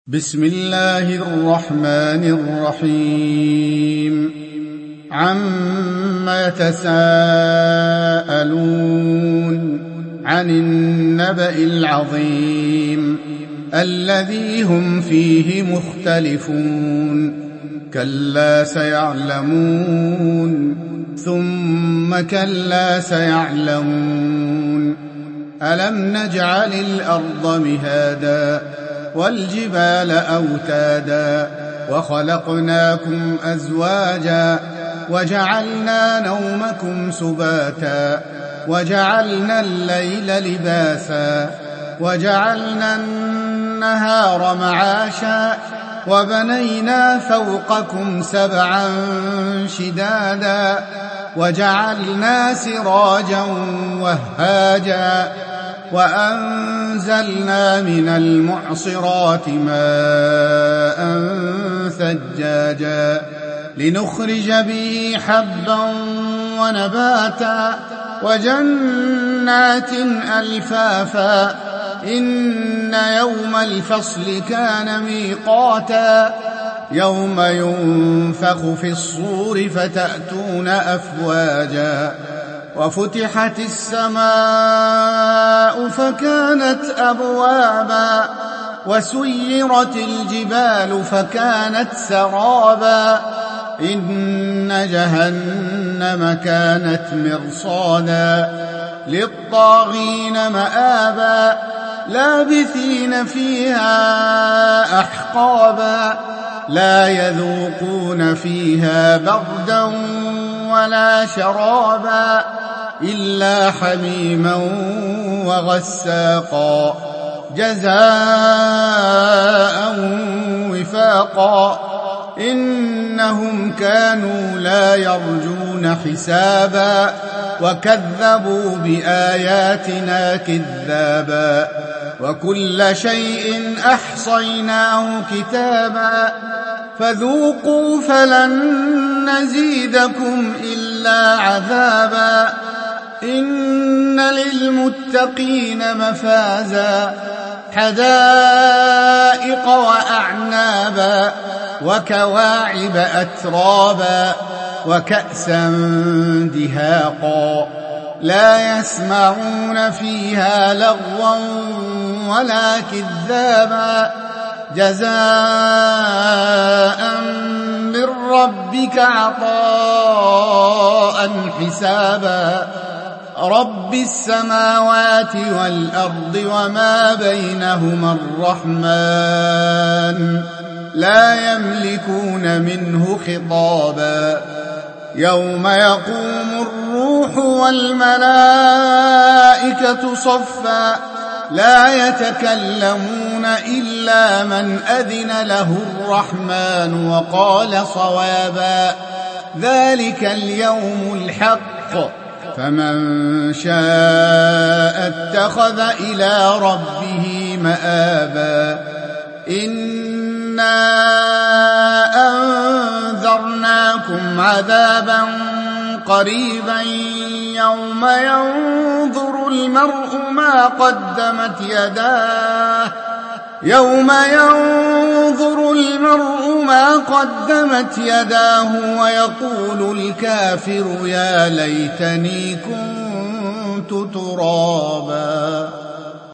بسم الله الرحمن الرحيم عما يتساءلون عن النبأ العظيم الذي هم فيه مختلفون كلا سيعلمون ثم كلا سيعلمون ألم نجعل الأرض مهادا والجبال أوتادا وخلقناكم أزواجا وجعلنا نومكم سباتا وجعلنا الليل لباسا وجعلنا النهار معاشا وبنينا فوقكم سبعا شدادا وجعلنا سراجا وهاجا وأنزلنا من المعصرات ماء ثجاجا لنخرج به حبا ونباتا وجنات ألفافا إن يوم الفصل كان ميقاتا يوم ينفخ في الصور فتأتون أفواجا وفتحت السماء فكانت أبوابا وسيرت الجبال فكانت سرابا إن جهنم كانت مرصادا للطاغين مآبا لابثين فيها أحقابا لا يذوقون فيها بردا ولا شرابا إلا حميما وغساقا جزاء وفاقا إنهم كانوا لا يرجون حسابا وكذبوا بآياتنا كذابا وكل شيء أحصيناه كتابا فذوقوا فلن نزيدكم إلا عذابا إن للمتقين مفازا حدائق وأعنابا وكواعب أترابا وكأسا دهاقا لا يسمعون فيها لغوا ولا كذابا جزاء من ربك عطاء حسابا رب السماوات والأرض وما بينهما الرحمن لا يملكون منه خطابا يوم يقوم الروح والملائكة صفا لا يتكلمون إلا من أذن له الرحمن وقال صوابا ذلك اليوم الحق فمن شاء اتخذ إلى ربه مآبا إنا أنذرناكم عذابا قريبا يوم ينظر المرء ما قدمت يداه ويقول الكافر يا ليتني كنت ترابا.